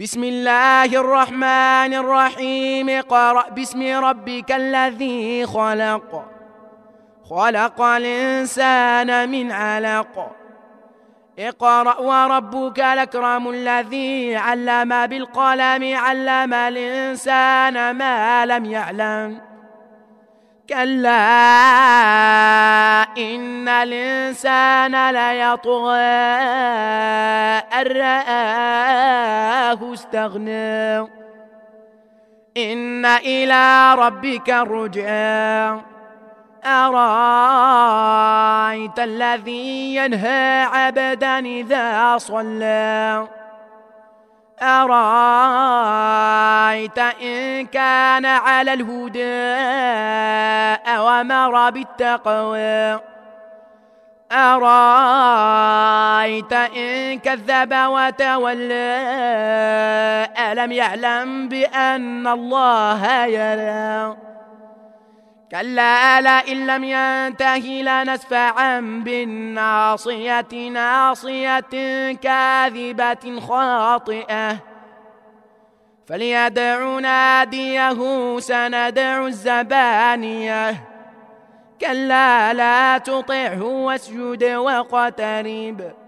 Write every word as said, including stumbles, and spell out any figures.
بسم الله الرحمن الرحيم. اقرأ باسم ربك الذي خلق خلق الإنسان من علق. اقرأ وربك الأكرم الذي علم بالقلم علم الإنسان ما لم يعلم. كلا إن الإنسان ليطغى أن رآه استغنى إن إلى ربك الرجعى. أرأيت الذي ينهى عبدا إذا صلى أرأيت إن كان على الهدى أو أمر بالتقوى أرأيت إن كذب وتولى ألم يعلم بأن الله يرى. كلا لئن لم ينته لنسفعا بالناصية ناصية كاذبة خاطئة فليدع ناديه سندع الزبانية. كلا لا تطعه واسجد واقترب